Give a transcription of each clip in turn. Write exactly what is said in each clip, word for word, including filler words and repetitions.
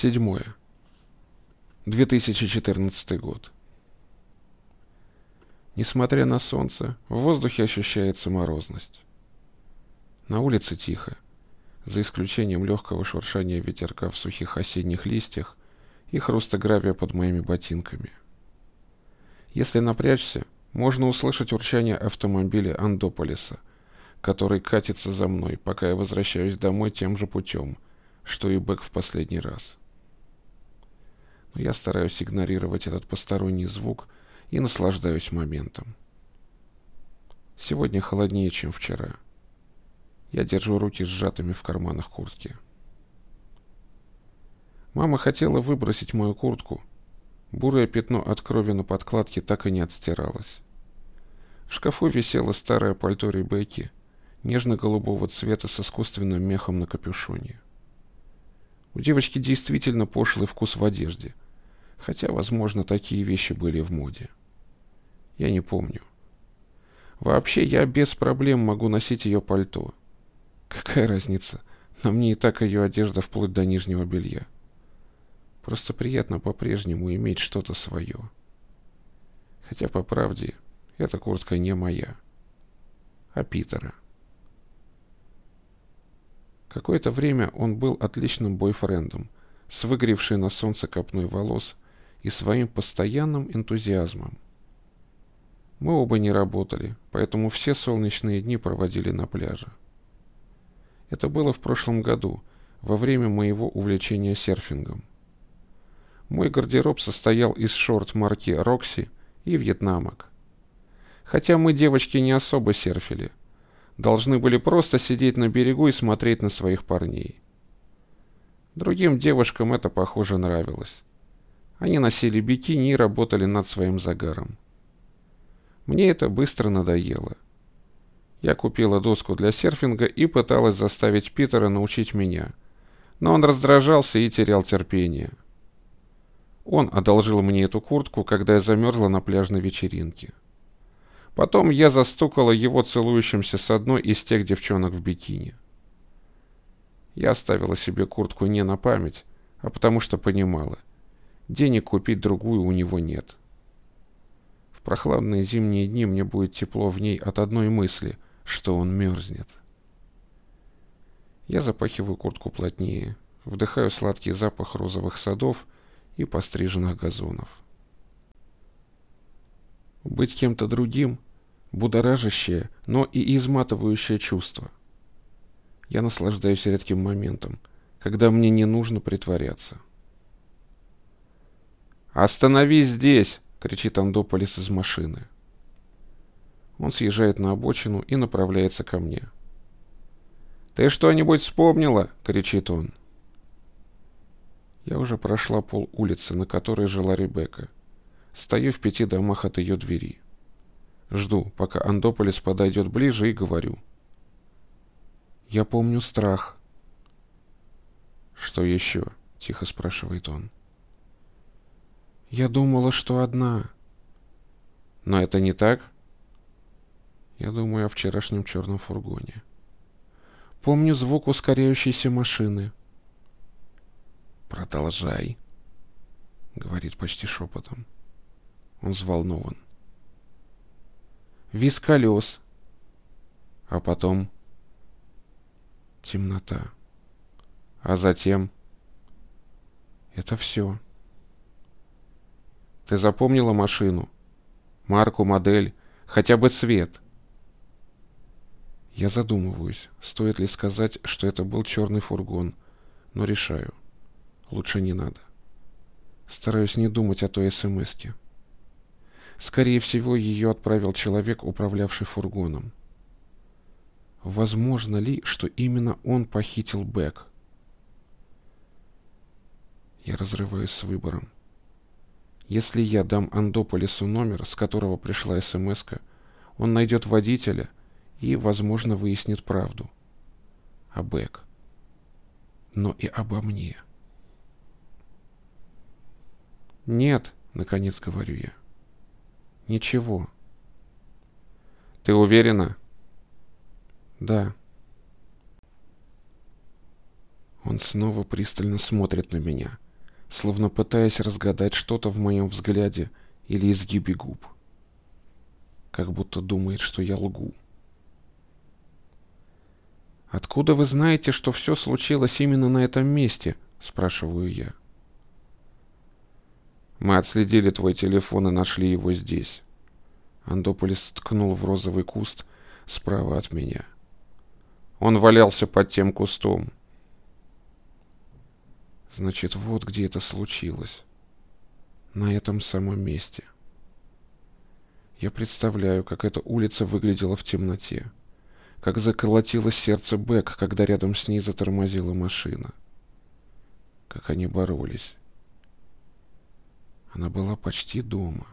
Седьмое. две тысячи четырнадцатый год. Несмотря на солнце, в воздухе ощущается морозность. На улице тихо, за исключением легкого шуршания ветерка в сухих осенних листьях и хруста гравия под моими ботинками. Если напрячься, можно услышать урчание автомобиля Андополиса, который катится за мной, пока я возвращаюсь домой тем же путем, что и Бэк в последний раз. Но я стараюсь игнорировать этот посторонний звук и наслаждаюсь моментом. Сегодня холоднее, чем вчера. Я держу руки сжатыми в карманах куртки. Мама хотела выбросить мою куртку. Бурое пятно от крови на подкладке так и не отстиралось. В шкафу висело старое пальто Ребекки, нежно-голубого цвета с искусственным мехом на капюшоне. У девочки действительно пошлый вкус в одежде, хотя, возможно, такие вещи были в моде. Я не помню. Вообще, я без проблем могу носить ее пальто. Какая разница? На мне и так ее одежда вплоть до нижнего белья. Просто приятно по-прежнему иметь что-то свое. Хотя, по правде, эта куртка не моя, а Питера. Какое-то время он был отличным бойфрендом, с выгоревшей на солнце копной волос и своим постоянным энтузиазмом. Мы оба не работали, поэтому все солнечные дни проводили на пляже. Это было в прошлом году, во время моего увлечения серфингом. Мой гардероб состоял из шорт марки Roxy и вьетнамок. Хотя мы, девочки, не особо серфили. Должны были просто сидеть на берегу и смотреть на своих парней. Другим девушкам это, похоже, нравилось. Они носили бикини и работали над своим загаром. Мне это быстро надоело. Я купила доску для серфинга и пыталась заставить Питера научить меня, но он раздражался и терял терпение. Он одолжил мне эту куртку, когда я замерзла на пляжной вечеринке. Потом я застукала его целующимся с одной из тех девчонок в бикини. Я оставила себе куртку не на память, а потому что понимала, денег купить другую у него нет. В прохладные зимние дни мне будет тепло в ней от одной мысли, что он мерзнет. Я запахиваю куртку плотнее, вдыхаю сладкий запах розовых садов и постриженных газонов. Быть кем-то другим — будоражащее, но и изматывающее чувство. Я наслаждаюсь редким моментом, когда мне не нужно притворяться. «Остановись здесь!» — кричит Андополис из машины. Он съезжает на обочину и направляется ко мне. «Ты что-нибудь вспомнила?» — кричит он. Я уже прошла пол улицы, на которой жила Ребекка. Стою в пяти домах от ее двери. Жду, пока Андополис подойдет ближе, и говорю. «Я помню страх». «Что еще?» — тихо спрашивает он. «Я думала, что одна». «Но это не так?» Я думаю о вчерашнем черном фургоне. «Помню звук ускоряющейся машины». «Продолжай», — говорит почти шепотом. Он взволнован. «Визг колес». А потом темнота. А затем... Это все. Ты запомнила машину? Марку, модель, хотя бы цвет? Я задумываюсь, стоит ли сказать, что это был черный фургон, но решаю. Лучше не надо. Стараюсь не думать о той эс-эм-эске. Скорее всего, ее отправил человек, управлявший фургоном. Возможно ли, что именно он похитил Бэк? Я разрываюсь с выбором. Если я дам Андополису номер, с которого пришла эс-эм-эска, он найдет водителя и, возможно, выяснит правду. О Бэк. Но и обо мне. «Нет», — наконец говорю я. «Ничего». «Ты уверена?» «Да». Он снова пристально смотрит на меня, словно пытаясь разгадать что-то в моем взгляде или изгибе губ. Как будто думает, что я лгу. «Откуда вы знаете, что все случилось именно на этом месте?» — спрашиваю я. «Мы отследили твой телефон и нашли его здесь». Андополис ткнул в розовый куст справа от меня. Он валялся под тем кустом. Значит, вот где это случилось. На этом самом месте. Я представляю, как эта улица выглядела в темноте. Как заколотилось сердце Бек, когда рядом с ней затормозила машина. Как они боролись. Она была почти дома.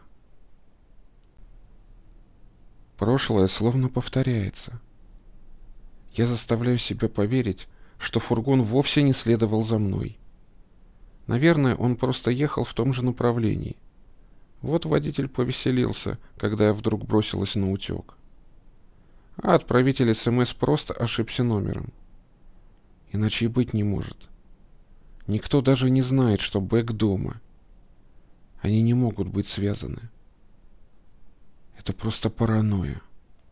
Прошлое словно повторяется. Я заставляю себя поверить, что фургон вовсе не следовал за мной. Наверное, он просто ехал в том же направлении. Вот водитель повеселился, когда я вдруг бросилась на утек. А отправитель СМС просто ошибся номером. Иначе и быть не может. Никто даже не знает, что Бек дома. Они не могут быть связаны. Это просто паранойя.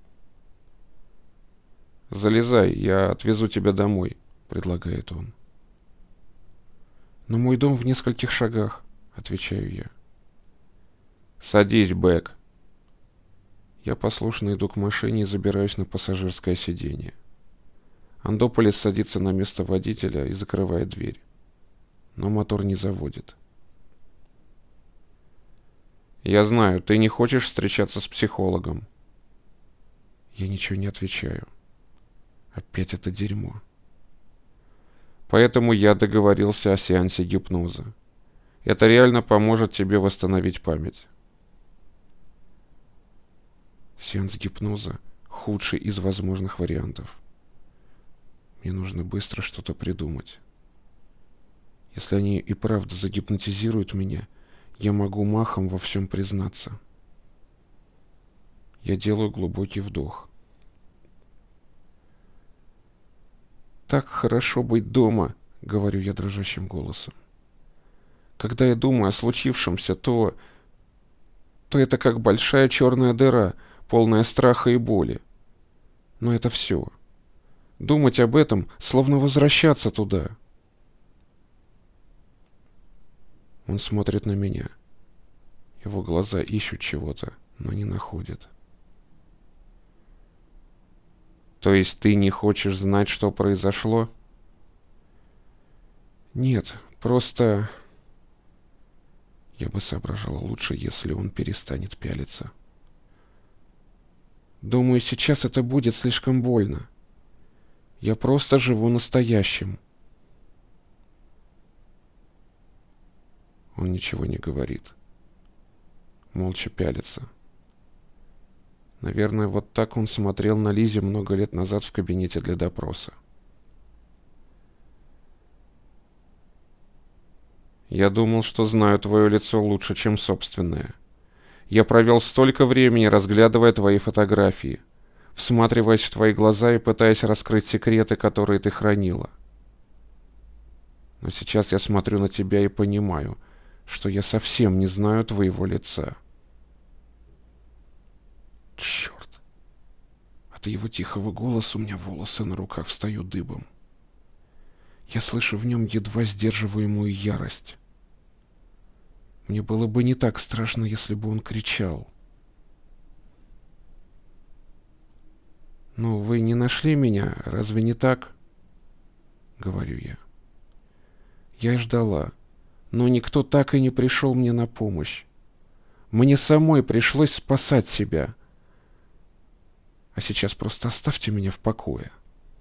«Залезай, я отвезу тебя домой», — предлагает он. «Но мой дом в нескольких шагах», — отвечаю я. «Садись, Бек». Я послушно иду к машине и забираюсь на пассажирское сиденье. Андополис садится на место водителя и закрывает дверь. Но мотор не заводит. «Я знаю, ты не хочешь встречаться с психологом». Я ничего не отвечаю. Опять это дерьмо. «Поэтому я договорился о сеансе гипноза. Это реально поможет тебе восстановить память». Сеанс гипноза — худший из возможных вариантов. Мне нужно быстро что-то придумать. Если они и правда загипнотизируют меня, я могу махом во всем признаться. Я делаю глубокий вдох. «Так хорошо быть дома», — говорю я дрожащим голосом. «Когда я думаю о случившемся, то... то это как большая черная дыра, полная страха и боли. Но это все. Думать об этом, словно возвращаться туда». Он смотрит на меня. Его глаза ищут чего-то, но не находят. «То есть ты не хочешь знать, что произошло?» «Нет, просто...» Я бы соображал лучше, если он перестанет пялиться. «Думаю, сейчас это будет слишком больно. Я просто живу настоящим». Он ничего не говорит. Молча пялится. Наверное, вот так он смотрел на Лизе много лет назад в кабинете для допроса. «Я думал, что знаю твое лицо лучше, чем собственное. Я провел столько времени, разглядывая твои фотографии, всматриваясь в твои глаза и пытаясь раскрыть секреты, которые ты хранила. Но сейчас я смотрю на тебя и понимаю, что я совсем не знаю твоего лица». Черт! От его тихого голоса у меня волосы на руках встают дыбом. Я слышу в нем едва сдерживаемую ярость. Мне было бы не так страшно, если бы он кричал. «Ну, вы не нашли меня, разве не так?» — говорю я. Я и ждала, но никто так и не пришел мне на помощь. Мне самой пришлось спасать себя. А сейчас просто оставьте меня в покое.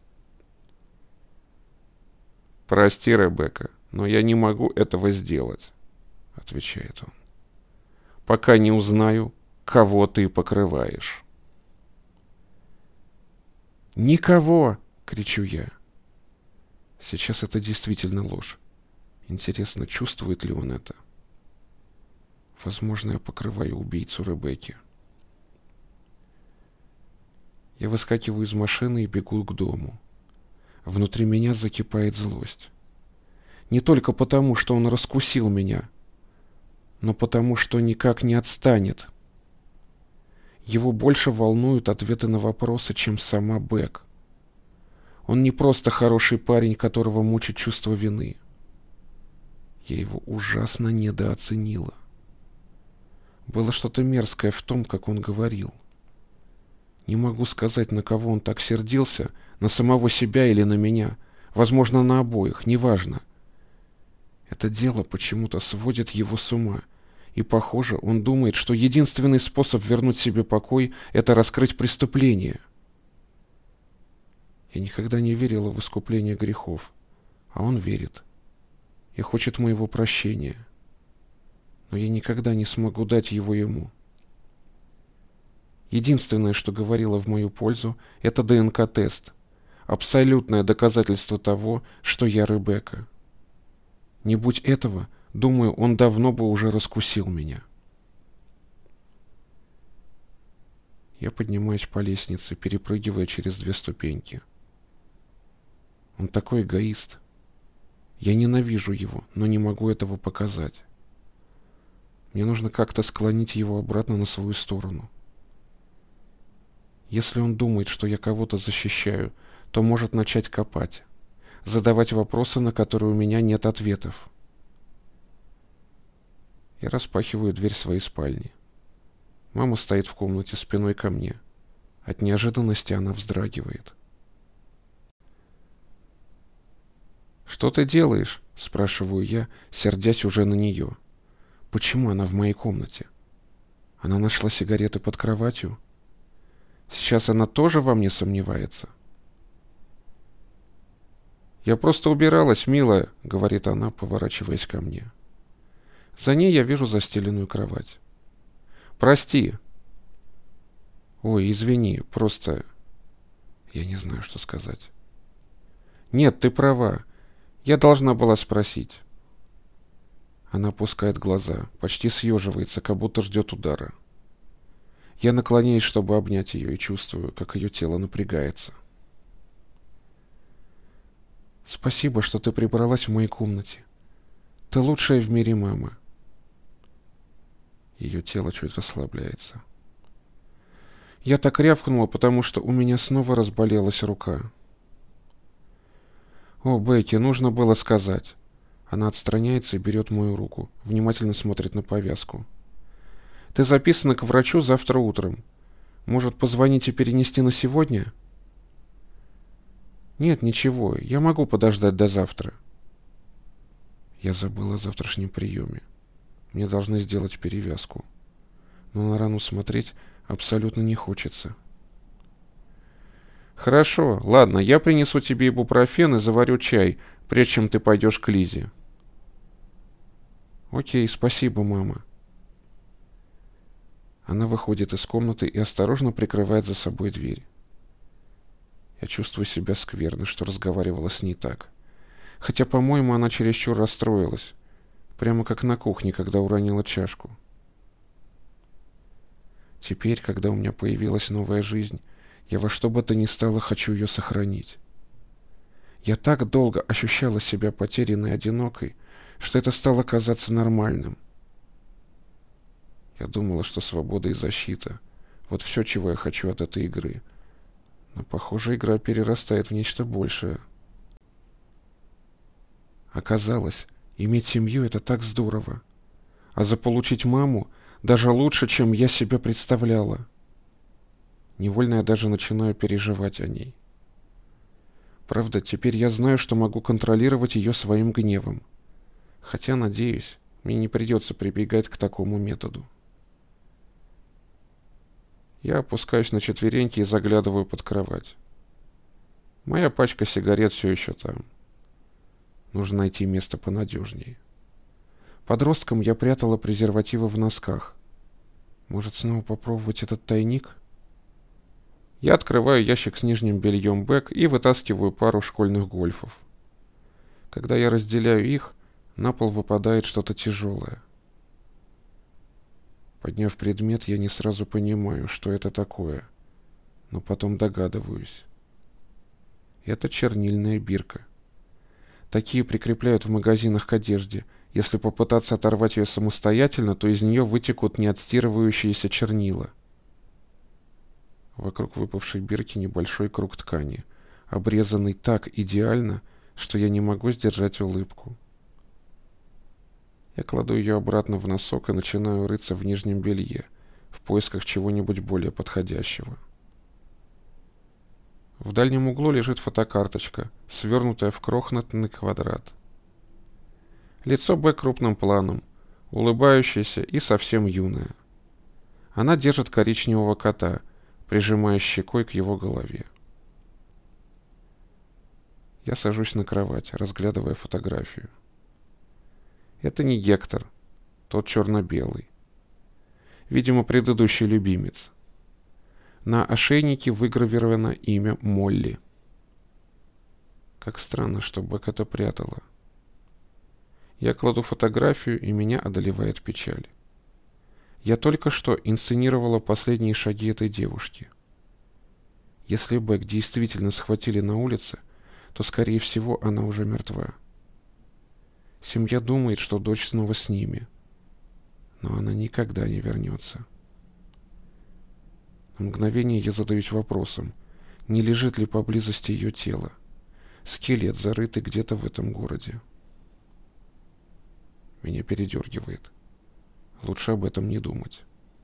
«Прости, Ребекка, но я не могу этого сделать», — отвечает он, «пока не узнаю, кого ты покрываешь». «Никого!» — кричу я. Сейчас это действительно ложь. Интересно, чувствует ли он это? Возможно, я покрываю убийцу Ребекки. Я выскакиваю из машины и бегу к дому. Внутри меня закипает злость. Не только потому, что он раскусил меня, но потому, что никак не отстанет. Его больше волнуют ответы на вопросы, чем сама Бек. Он не просто хороший парень, которого мучит чувство вины. Я его ужасно недооценила. Было что-то мерзкое в том, как он говорил. Не могу сказать, на кого он так сердился, на самого себя или на меня. Возможно, на обоих, неважно. Это дело почему-то сводит его с ума. И, похоже, он думает, что единственный способ вернуть себе покой — это раскрыть преступление. Я никогда не верила в искупление грехов, а он верит и хочет моего прощения. Но я никогда не смогу дать его ему. Единственное, что говорило в мою пользу, это ДНК-тест. Абсолютное доказательство того, что я Ребекка. Не будь этого, думаю, он давно бы уже раскусил меня. Я поднимаюсь по лестнице, перепрыгивая через две ступеньки. Он такой эгоист. Я ненавижу его, но не могу этого показать. Мне нужно как-то склонить его обратно на свою сторону. Если он думает, что я кого-то защищаю, то может начать копать, задавать вопросы, на которые у меня нет ответов. Я распахиваю дверь своей спальни. Мама стоит в комнате спиной ко мне. От неожиданности она вздрагивает. «Что ты делаешь?» — спрашиваю я, сердясь уже на нее. «Почему она в моей комнате? Она нашла сигареты под кроватью? Сейчас она тоже во мне сомневается?» «Я просто убиралась, милая», — говорит она, поворачиваясь ко мне. За ней я вижу застеленную кровать. «Прости». «Ой, извини, просто...» Я не знаю, что сказать. «Нет, ты права. Я должна была спросить». Она опускает глаза, почти съеживается, как будто ждет удара. Я наклоняюсь, чтобы обнять ее, и чувствую, как ее тело напрягается. «Спасибо, что ты прибралась в моей комнате. Ты лучшая в мире мама». Ее тело чуть расслабляется. Я так рявкнула, потому что у меня снова разболелась рука. «О, Бекки, нужно было сказать». Она отстраняется и берет мою руку, внимательно смотрит на повязку. «Ты записана к врачу завтра утром. Может, позвонить и перенести на сегодня?» «Нет, ничего, я могу подождать до завтра». Я забыла о завтрашнем приеме. Мне должны сделать перевязку. Но на рану смотреть абсолютно не хочется. «Хорошо, ладно, я принесу тебе ибупрофен и заварю чай, прежде чем ты пойдешь к Лизе». «Окей, спасибо, мама». Она выходит из комнаты и осторожно прикрывает за собой дверь. Я чувствую себя скверно, что разговаривала с ней так. Хотя, по-моему, она чересчур расстроилась. Прямо как на кухне, когда уронила чашку. Теперь, когда у меня появилась новая жизнь, я во что бы то ни стало хочу ее сохранить. Я так долго ощущала себя потерянной и одинокой, что это стало казаться нормальным. Я думала, что свобода и защита — вот все, чего я хочу от этой игры. Но, похоже, игра перерастает в нечто большее. Оказалось, иметь семью — это так здорово. А заполучить маму даже лучше, чем я себе представляла. Невольно я даже начинаю переживать о ней. Правда, теперь я знаю, что могу контролировать ее своим гневом. Хотя, надеюсь, мне не придется прибегать к такому методу. Я опускаюсь на четвереньки и заглядываю под кровать. Моя пачка сигарет все еще там. Нужно найти место понадежнее. Подростком я прятала презервативы в носках. Может, снова попробовать этот тайник? Я открываю ящик с нижним бельем Бек и вытаскиваю пару школьных гольфов. Когда я разделяю их, на пол выпадает что-то тяжелое. Подняв предмет, я не сразу понимаю, что это такое, но потом догадываюсь. Это чернильная бирка. Такие прикрепляют в магазинах к одежде. Если попытаться оторвать ее самостоятельно, то из нее вытекут неотстирывающиеся чернила. Вокруг выпавшей бирки небольшой круг ткани, обрезанный так идеально, что я не могу сдержать улыбку. Я кладу ее обратно в носок и начинаю рыться в нижнем белье, в поисках чего-нибудь более подходящего. В дальнем углу лежит фотокарточка, свернутая в крохотный квадрат. Лицо Б крупным планом, улыбающееся и совсем юное. Она держит коричневого кота, прижимая щекой к его голове. Я сажусь на кровать, разглядывая фотографию. Это не Гектор, тот черно-белый. Видимо, предыдущий любимец. На ошейнике выгравировано имя Молли. Как странно, что Бек это прятала. Я кладу фотографию, и меня одолевает печаль. Я только что инсценировала последние шаги этой девушки. Если Бек действительно схватили на улице, то, скорее всего, она уже мертва. Семья думает, что дочь снова с ними, но она никогда не вернется. На мгновение я задаюсь вопросом, не лежит ли поблизости ее тело. Скелет, зарытый где-то в этом городе. Меня передергивает. Лучше об этом не думать.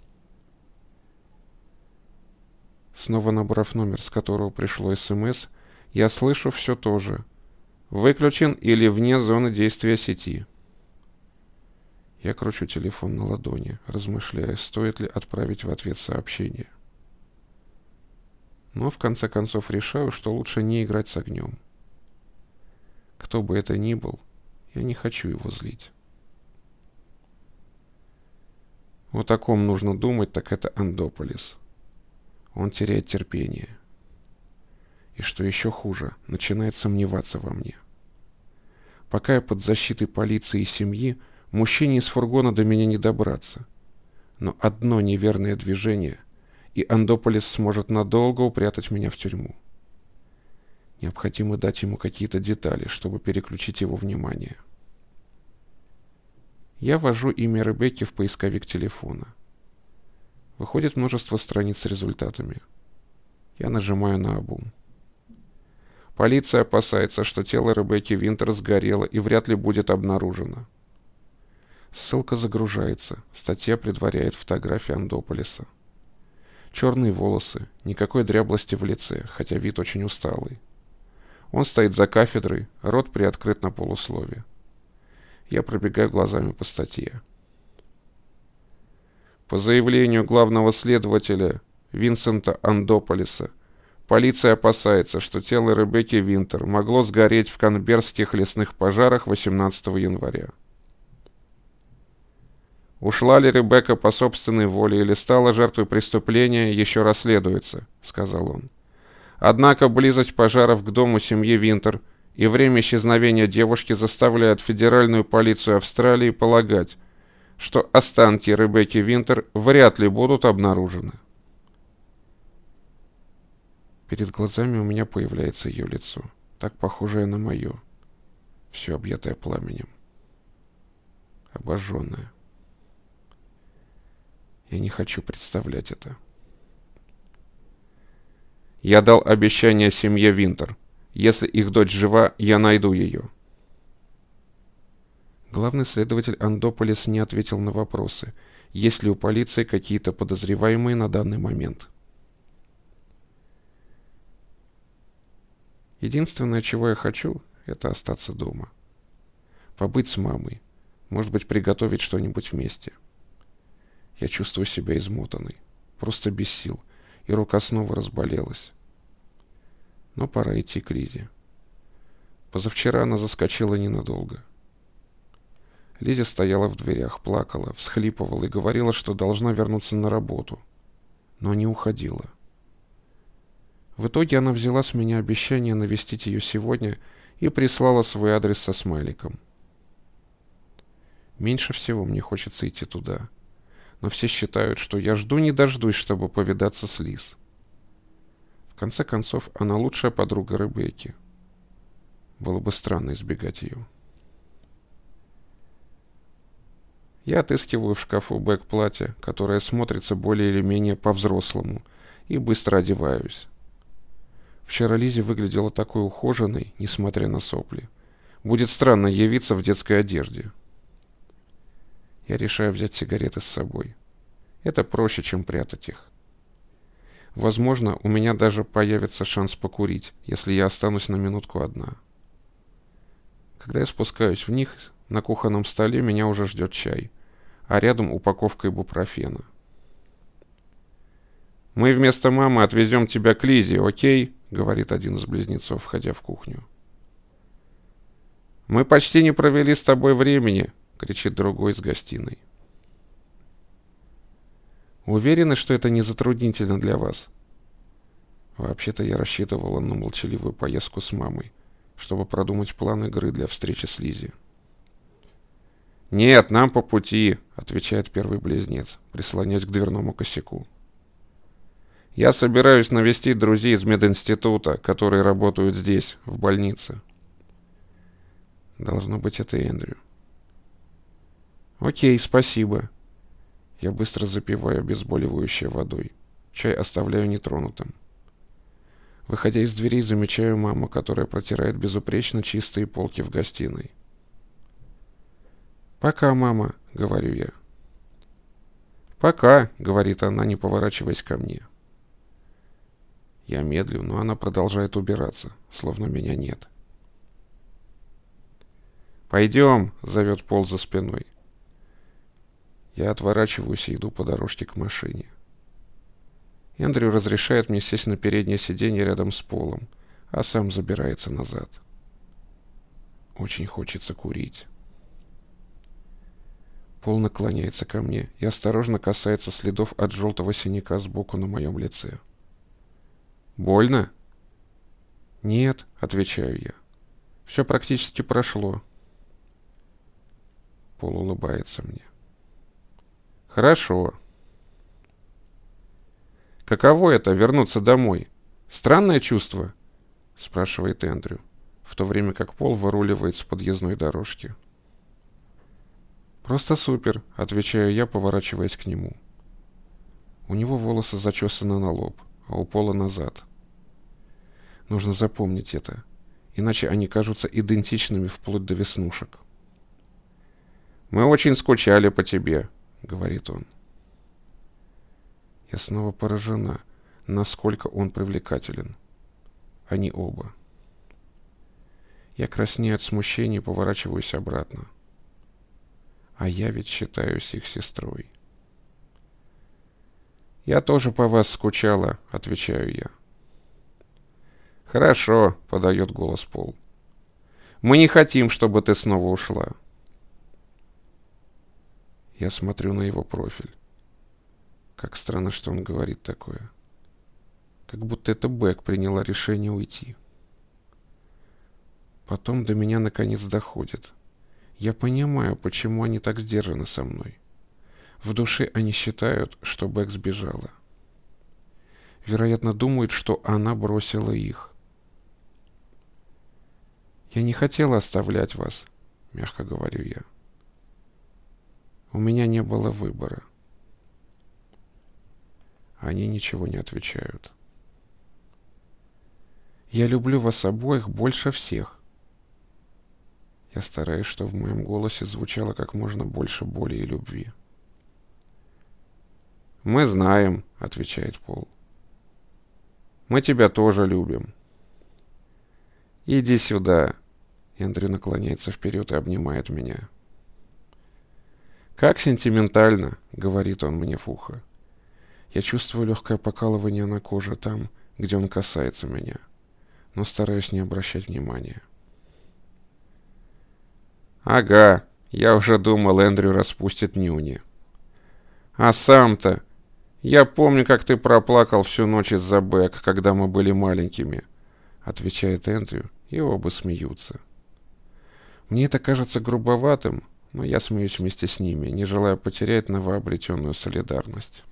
Снова набрав номер, с которого пришло СМС, я слышу все то же. Выключен или вне зоны действия сети. Я кручу телефон на ладони, размышляя, стоит ли отправить в ответ сообщение. Но в конце концов решаю, что лучше не играть с огнем. Кто бы это ни был, я не хочу его злить. О таком нужно думать, так это Андополис. Он теряет терпение. И что еще хуже, начинает сомневаться во мне. Пока я под защитой полиции и семьи, мужчине из фургона до меня не добраться. Но одно неверное движение, и Андополис сможет надолго упрятать меня в тюрьму. Необходимо дать ему какие-то детали, чтобы переключить его внимание. Я ввожу имя Ребекки в поисковик телефона. Выходит множество страниц с результатами. Я нажимаю на обум. Полиция опасается, что тело Ребекки Винтер сгорело и вряд ли будет обнаружено. Ссылка загружается. Статья предваряет фотографии Андополиса. Черные волосы, никакой дряблости в лице, хотя вид очень усталый. Он стоит за кафедрой, рот приоткрыт на полуслове. Я пробегаю глазами по статье. По заявлению главного следователя Винсента Андополиса, полиция опасается, что тело Ребекки Винтер могло сгореть в канберрских лесных пожарах восемнадцатого января. «Ушла ли Ребекка по собственной воле или стала жертвой преступления, еще расследуется», — сказал он. «Однако близость пожаров к дому семьи Винтер и время исчезновения девушки заставляют федеральную полицию Австралии полагать, что останки Ребекки Винтер вряд ли будут обнаружены». Перед глазами у меня появляется ее лицо, так похожее на мое, все объятое пламенем, обожженное. Я не хочу представлять это. Я дал обещание семье Винтер. Если их дочь жива, я найду ее. Главный следователь Андополис не ответил на вопросы, есть ли у полиции какие-то подозреваемые на данный момент. Единственное, чего я хочу, это остаться дома. Побыть с мамой. Может быть, приготовить что-нибудь вместе. Я чувствую себя измотанной, просто без сил, и рука снова разболелась. Но пора идти к Лизе. Позавчера она заскочила ненадолго. Лиза стояла в дверях, плакала, всхлипывала и говорила, что должна вернуться на работу, но не уходила. В итоге она взяла с меня обещание навестить ее сегодня и прислала свой адрес со смайликом. Меньше всего мне хочется идти туда, но все считают, что я жду не дождусь, чтобы повидаться с Лиз. В конце концов, она лучшая подруга Ребекки. Было бы странно избегать ее. Я отыскиваю в шкафу бэк-платье, которое смотрится более или менее по-взрослому, и быстро одеваюсь. Вчера Лизи выглядела такой ухоженной, несмотря на сопли. Будет странно явиться в детской одежде. Я решаю взять сигареты с собой. Это проще, чем прятать их. Возможно, у меня даже появится шанс покурить, если я останусь на минутку одна. Когда я спускаюсь в них, на кухонном столе меня уже ждет чай, а рядом упаковка ибупрофена. «Мы вместо мамы отвезем тебя к Лизе, окей?» — говорит один из близнецов, входя в кухню. «Мы почти не провели с тобой времени!» — кричит другой из гостиной. «Уверены, что это не затруднительно для вас?» Вообще-то я рассчитывала на молчаливую поездку с мамой, чтобы продумать план игры для встречи с Лизи. «Нет, нам по пути», — отвечает первый близнец, прислоняясь к дверному косяку. «Я собираюсь навестить друзей из мединститута, которые работают здесь, в больнице». Должно быть, это Эндрю. «Окей, спасибо». Я быстро запиваю обезболивающее водой. Чай оставляю нетронутым. Выходя из дверей, замечаю маму, которая протирает безупречно чистые полки в гостиной. «Пока, мама», — говорю я. «Пока», — говорит она, не поворачиваясь ко мне. Я медлю, но она продолжает убираться, словно меня нет. «Пойдем», — зовет Пол за спиной. Я отворачиваюсь и иду по дорожке к машине. Эндрю разрешает мне сесть на переднее сиденье рядом с Полом, а сам забирается назад. Очень хочется курить. Пол наклоняется ко мне и осторожно касается следов от желтого синяка сбоку на моем лице. «Больно?» «Нет», — отвечаю я. «Все практически прошло». Пол улыбается мне. «Хорошо». «Каково это — вернуться домой? Странное чувство?» — спрашивает Эндрю, в то время как Пол выруливает с подъездной дорожки. «Просто супер», — отвечаю я, поворачиваясь к нему. У него волосы зачесаны на лоб, а у Пола назад. Нужно запомнить это, иначе они кажутся идентичными вплоть до веснушек. «Мы очень скучали по тебе», — говорит он. Я снова поражена, насколько он привлекателен. Они оба. Я краснею от смущения и поворачиваюсь обратно. А я ведь считаюсь их сестрой. «Я тоже по вас скучала», — отвечаю я. «Хорошо», — подает голос Пол. «Мы не хотим, чтобы ты снова ушла». Я смотрю на его профиль. Как странно, что он говорит такое. Как будто это Бэк приняла решение уйти. Потом до меня наконец доходит. Я понимаю, почему они так сдержаны со мной. В душе они считают, что Бэк сбежала. Вероятно, думают, что она бросила их. «Я не хотела оставлять вас», — мягко говорю я. «У меня не было выбора». Они ничего не отвечают. «Я люблю вас обоих больше всех». Я стараюсь, чтобы в моем голосе звучало как можно больше боли и любви. «Мы знаем», — отвечает Пол. «Мы тебя тоже любим». «Иди сюда». Эндрю наклоняется вперед и обнимает меня. «Как сентиментально», — говорит он мне в ухо. Я чувствую легкое покалывание на коже там, где он касается меня, но стараюсь не обращать внимания. «Ага, я уже думал, Эндрю распустит нюни». «А сам-то... Я помню, как ты проплакал всю ночь из-за Бэк, когда мы были маленькими», — отвечает Эндрю, и оба смеются. Мне это кажется грубоватым, но я смеюсь вместе с ними, не желая потерять новообретенную солидарность.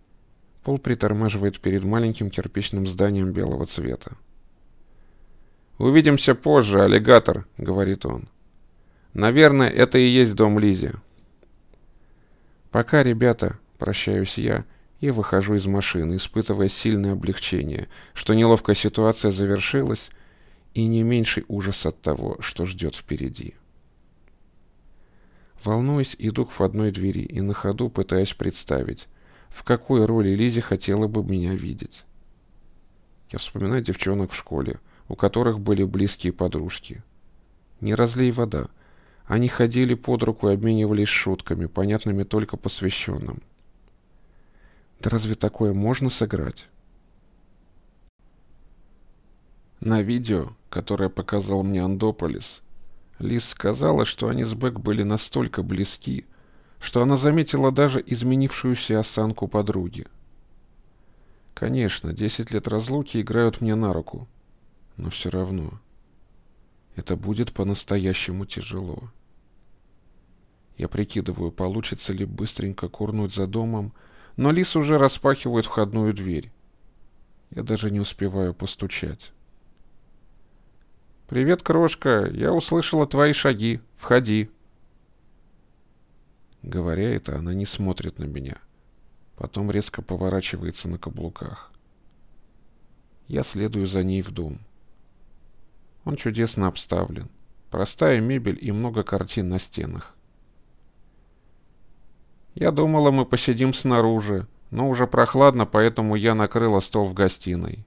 Пол притормаживает перед маленьким кирпичным зданием белого цвета. «Увидимся позже, аллигатор», — говорит он. «Наверное, это и есть дом Лизи». «Пока, ребята», — прощаюсь я и выхожу из машины, испытывая сильное облегчение, что неловкая ситуация завершилась, и не меньший ужас от того, что ждет впереди. Волнуясь, иду к входной двери и на ходу пытаюсь представить, в какой роли Лизи хотела бы меня видеть. Я вспоминаю девчонок в школе, у которых были близкие подружки. Не разлей вода. Они ходили под руку и обменивались шутками, понятными только посвященным. Да разве такое можно сыграть? На видео, которое показал мне Андополис, Лиз сказала, что они с Бек были настолько близки, что она заметила даже изменившуюся осанку подруги. Конечно, десять лет разлуки играют мне на руку, но все равно это будет по-настоящему тяжело. Я прикидываю, получится ли быстренько курнуть за домом, но Лиз уже распахивает входную дверь. Я даже не успеваю постучать. «Привет, крошка, я услышала твои шаги. Входи». Говоря это, она не смотрит на меня. Потом резко поворачивается на каблуках. Я следую за ней в дом. Он чудесно обставлен. Простая мебель и много картин на стенах. Я думала, мы посидим снаружи, но уже прохладно, поэтому я накрыла стол в гостиной.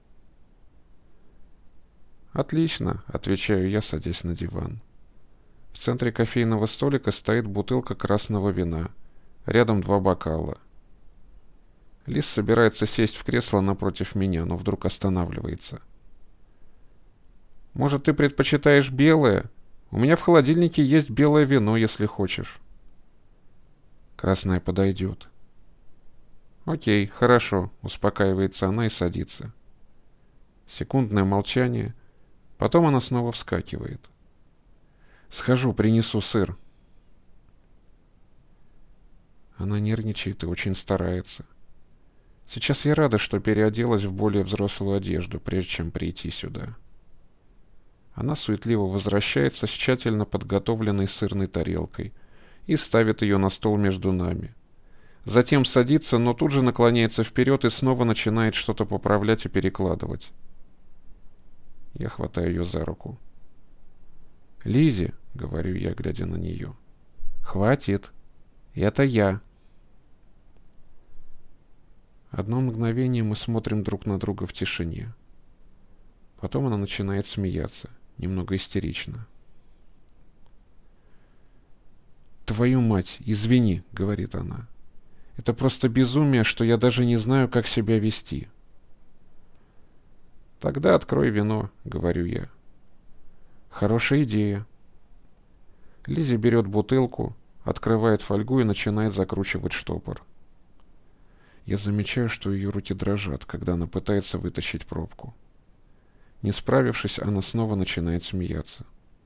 «Отлично», — отвечаю я, садясь на диван. В центре кофейного столика стоит бутылка красного вина. Рядом два бокала. Лиз собирается сесть в кресло напротив меня, но вдруг останавливается. «Может, ты предпочитаешь белое? У меня в холодильнике есть белое вино, если хочешь». «Красное подойдет». «Окей, хорошо», — успокаивается она и садится. Секундное молчание. Потом она снова вскакивает. «Схожу, принесу сыр». Она нервничает и очень старается. Сейчас я рада, что переоделась в более взрослую одежду, прежде чем прийти сюда. Она суетливо возвращается с тщательно подготовленной сырной тарелкой и ставит ее на стол между нами. Затем садится, но тут же наклоняется вперед и снова начинает что-то поправлять и перекладывать. Я хватаю ее за руку. «Лизи», — говорю я, глядя на нее, — «хватит. Это я». Одно мгновение мы смотрим друг на друга в тишине. Потом она начинает смеяться, немного истерично. «Твою мать, извини», — говорит она. «Это просто безумие, что я даже не знаю, как себя вести». «Тогда открой вино», — говорю я. «Хорошая идея». Лизи берет бутылку, открывает фольгу и начинает закручивать штопор. Я замечаю, что ее руки дрожат, когда она пытается вытащить пробку. Не справившись, она снова начинает смеяться.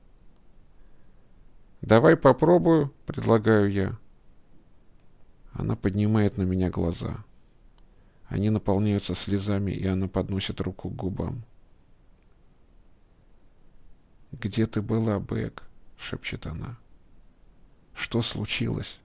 «Давай попробую», — предлагаю я. Она поднимает на меня глаза. Они наполняются слезами, и она подносит руку к губам. «Где ты была, Бек?» — шепчет она. «Что случилось?»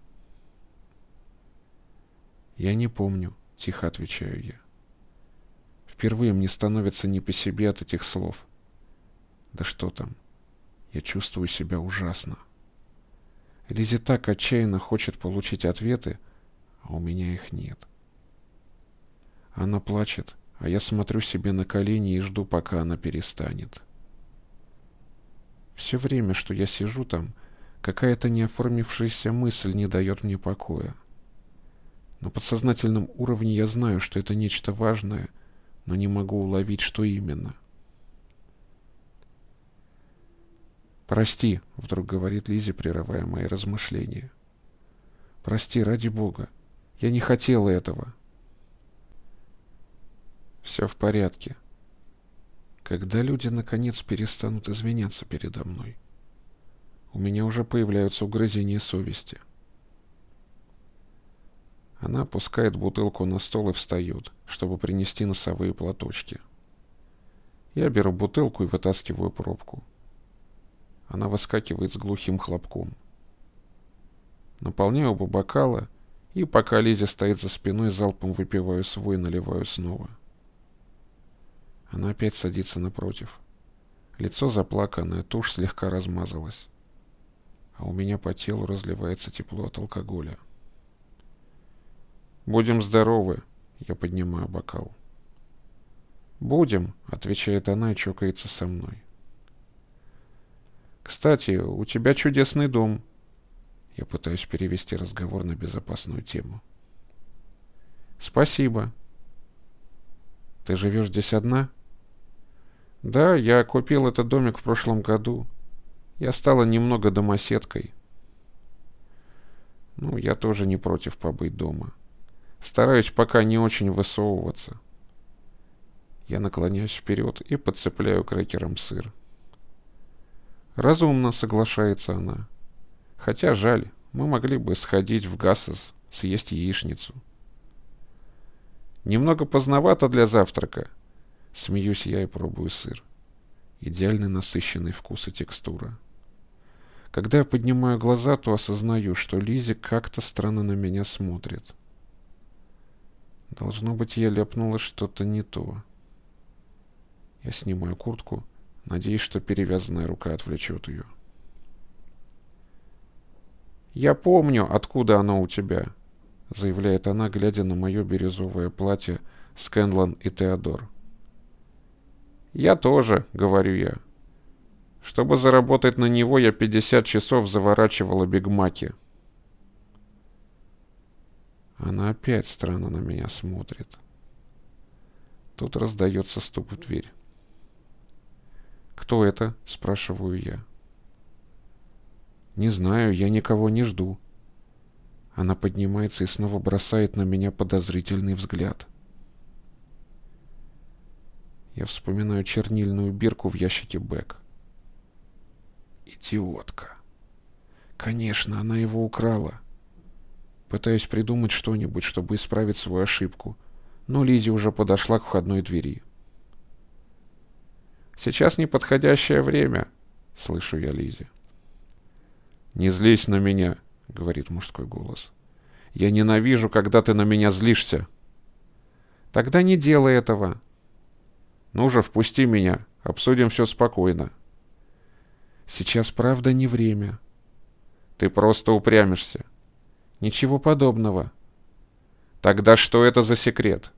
«Я не помню», — тихо отвечаю я. Впервые мне становится не по себе от этих слов. Да что там, я чувствую себя ужасно. Лизи так отчаянно хочет получить ответы, а у меня их нет. Она плачет, а я смотрю себе на колени и жду, пока она перестанет. Все время, что я сижу там, какая-то неоформившаяся мысль не дает мне покоя. На подсознательном уровне я знаю, что это нечто важное, но не могу уловить, что именно. «Прости», — вдруг говорит Лизи, прерывая мои размышления. «Прости, ради Бога. Я не хотела этого». «Все в порядке. Когда люди наконец перестанут извиняться передо мной? У меня уже появляются угрызения совести». Она опускает бутылку на стол и встает, чтобы принести носовые платочки. Я беру бутылку и вытаскиваю пробку. Она выскакивает с глухим хлопком. Наполняю оба бокала, и пока Лиза стоит за спиной, залпом выпиваю свой и наливаю снова. Она опять садится напротив. Лицо заплаканное, тушь слегка размазалась. А у меня по телу разливается тепло от алкоголя. «Будем здоровы», — я поднимаю бокал. «Будем», — отвечает она и чокается со мной. «Кстати, у тебя чудесный дом». Я пытаюсь перевести разговор на безопасную тему. «Спасибо». «Ты живешь здесь одна?» «Да, я купил этот домик в прошлом году. Я стала немного домоседкой». «Ну, я тоже не против побыть дома. Стараюсь пока не очень высовываться». Я наклоняюсь вперед и подцепляю крекером сыр. «Разумно», — соглашается она. «Хотя жаль, мы могли бы сходить в Гассес, съесть яичницу». «Немного поздновато для завтрака». Смеюсь я и пробую сыр. Идеальный насыщенный вкус и текстура. Когда я поднимаю глаза, то осознаю, что Лизи как-то странно на меня смотрит. Должно быть, я ляпнула что-то не то. Я снимаю куртку, надеясь, что перевязанная рука отвлечет ее. «Я помню, откуда оно у тебя», — заявляет она, глядя на мое бирюзовое платье Скэнлон и Теодор. «Я тоже», — говорю я. «Чтобы заработать на него, я пятьдесят часов заворачивала бигмаки». Она опять странно на меня смотрит. Тут раздается стук в дверь. «Кто это?» — спрашиваю я. «Не знаю, я никого не жду». Она поднимается и снова бросает на меня подозрительный взгляд. Я вспоминаю чернильную бирку в ящике Бэк. Идиотка. Конечно, она его украла. Пытаюсь придумать что-нибудь, чтобы исправить свою ошибку, но Лизи уже подошла к входной двери. «Сейчас неподходящее время», — слышу я Лизи. «Не злись на меня», — говорит мужской голос. «Я ненавижу, когда ты на меня злишься». «Тогда не делай этого». «Ну же, впусти меня, обсудим все спокойно». «Сейчас, правда, не время». «Ты просто упрямишься». «Ничего подобного». «Тогда что это за секрет?»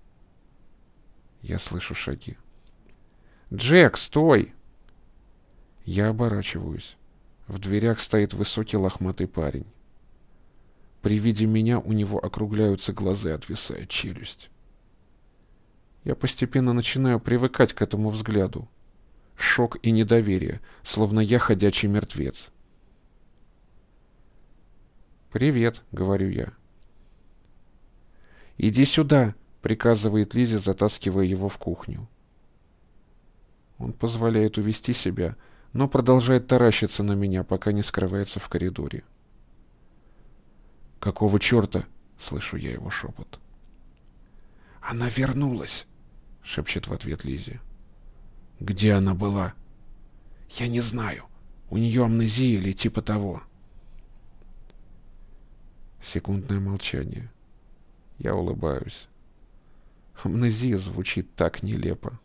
Я слышу шаги. «Джек, стой!» Я оборачиваюсь. В дверях стоит высокий лохматый парень. При виде меня у него округляются глаза и отвисает челюсть. Я постепенно начинаю привыкать к этому взгляду. Шок и недоверие, словно я ходячий мертвец. «Привет», — говорю я. «Иди сюда», — приказывает Лизи, затаскивая его в кухню. Он позволяет увести себя, но продолжает таращиться на меня, пока не скрывается в коридоре. «Какого черта?» — слышу я его шепот. «Она вернулась», — шепчет в ответ Лизи. «Где она была?» «Я не знаю. У нее амнезия или типа того». Секундное молчание. Я улыбаюсь. Амнезия звучит так нелепо.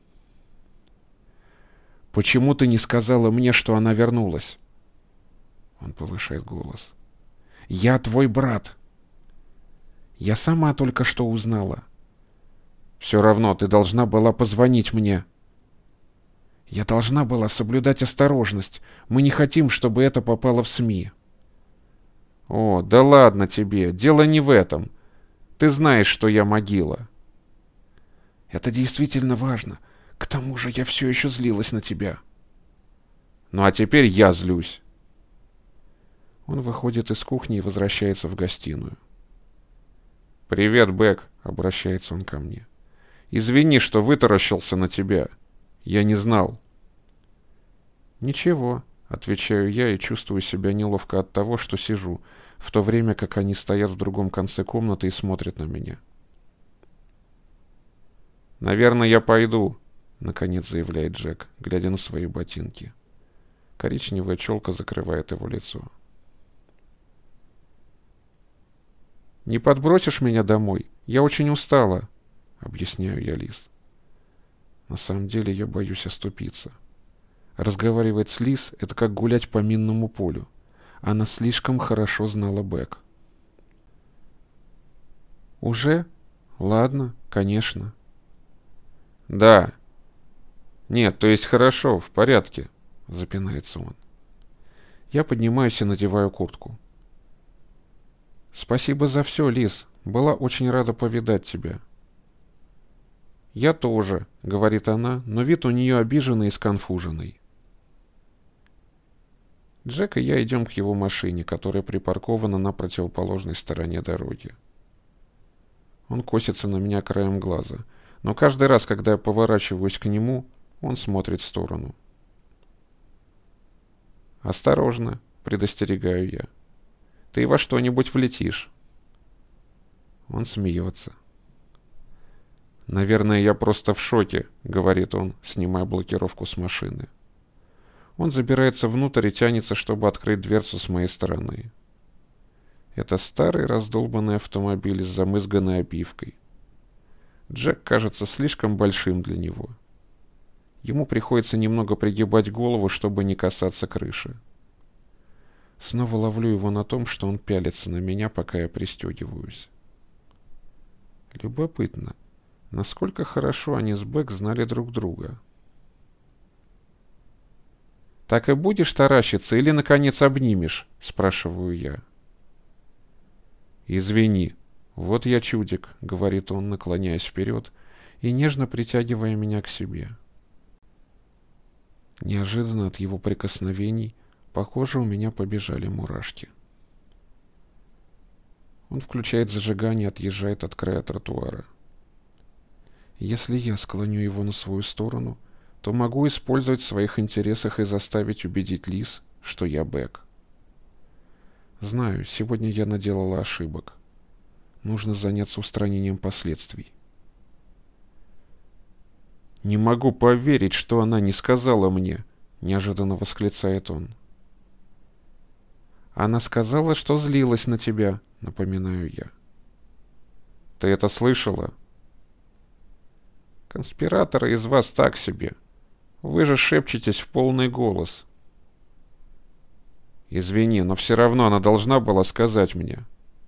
«Почему ты не сказала мне, что она вернулась?» Он повышает голос. «Я твой брат». «Я сама только что узнала». «Все равно ты должна была позвонить мне». «Я должна была соблюдать осторожность. Мы не хотим, чтобы это попало в СМИ». «О, да ладно тебе, дело не в этом. Ты знаешь, что я могила». «Это действительно важно. К тому же я все еще злилась на тебя». «Ну а теперь я злюсь». Он выходит из кухни и возвращается в гостиную. «Привет, Бэк», — обращается он ко мне. «Извини, что вытаращился на тебя. Я не знал». «Ничего», — отвечаю я и чувствую себя неловко от того, что сижу, в то время как они стоят в другом конце комнаты и смотрят на меня. «Наверное, я пойду. наконец заявляет Джек, глядя на свои ботинки. Коричневая челка закрывает его лицо. «Не подбросишь меня домой? Я очень устала», — объясняю я Лиз. На самом деле я боюсь оступиться. Разговаривать с Лиз — это как гулять по минному полю. Она слишком хорошо знала Бек. «Уже? Ладно, конечно». «Да. Нет, то есть хорошо, в порядке», — запинается он. Я поднимаюсь и надеваю куртку. «Спасибо за все, Лиз. Была очень рада повидать тебя». «Я тоже», — говорит она, но вид у нее обиженный и сконфуженный. Джек и я идем к его машине, которая припаркована на противоположной стороне дороги. Он косится на меня краем глаза, но каждый раз, когда я поворачиваюсь к нему, он смотрит в сторону. «Осторожно», — предостерегаю я. «Ты во что-нибудь влетишь». Он смеется. «Наверное, я просто в шоке», — говорит он, снимая блокировку с машины. Он забирается внутрь и тянется, чтобы открыть дверцу с моей стороны. Это старый раздолбанный автомобиль с замызганной обивкой. Джек кажется слишком большим для него. Ему приходится немного пригибать голову, чтобы не касаться крыши. Снова ловлю его на том, что он пялится на меня, пока я пристегиваюсь. Любопытно, насколько хорошо они с Бек знали друг друга. «Так и будешь таращиться или, наконец, обнимешь?» — спрашиваю я. «Извини, вот я чудик», — говорит он, наклоняясь вперед и нежно притягивая меня к себе. Неожиданно от его прикосновений по коже у меня побежали мурашки. Он включает зажигание и отъезжает от края тротуара. Если я склоню его на свою сторону, то могу использовать в своих интересах и заставить убедить Лиз, что я Бек. Знаю, сегодня я наделала ошибок. Нужно заняться устранением последствий. «Не могу поверить, что она не сказала мне», — неожиданно восклицает он. «Она сказала, что злилась на тебя», — напоминаю я. «Ты это слышала?» «Конспираторы из вас так себе. Вы же шепчетесь в полный голос». «Извини, но все равно она должна была сказать мне».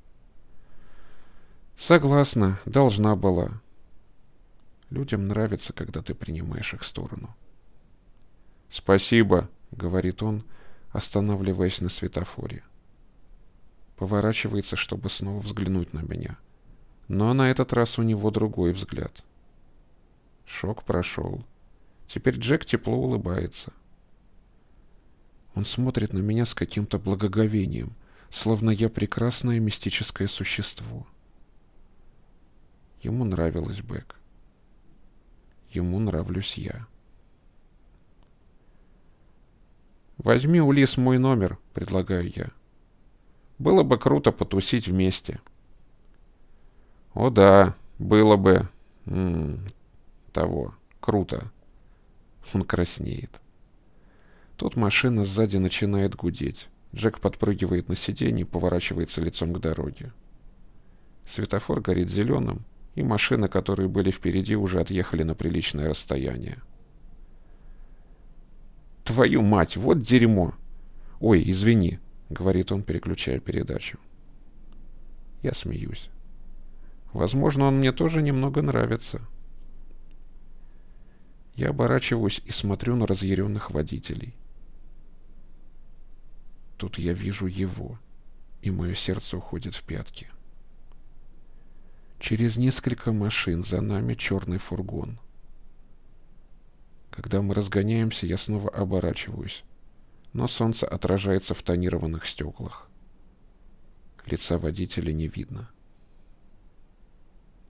«Согласна, должна была». Людям нравится, когда ты принимаешь их сторону. «Спасибо», — говорит он, останавливаясь на светофоре. Поворачивается, чтобы снова взглянуть на меня. Но на этот раз у него другой взгляд. Шок прошел. Теперь Джек тепло улыбается. Он смотрит на меня с каким-то благоговением, словно я прекрасное мистическое существо. Ему нравилась Бек. Ему нравлюсь я. «Возьми у Лиз мой номер», — предлагаю я. «Было бы круто потусить вместе». «О да, было бы... М -м, того. Круто». Он краснеет. Тут машина сзади начинает гудеть. Джек подпрыгивает на сиденье и поворачивается лицом к дороге. Светофор горит зеленым, и машины, которые были впереди, уже отъехали на приличное расстояние. «Твою мать, вот дерьмо!» «Ой, извини», — говорит он, переключая передачу. Я смеюсь. Возможно, он мне тоже немного нравится. Я оборачиваюсь и смотрю на разъяренных водителей. Тут я вижу его, и мое сердце уходит в пятки. Через несколько машин за нами черный фургон. Когда мы разгоняемся, я снова оборачиваюсь, но солнце отражается в тонированных стеклах. Лица водителя не видно.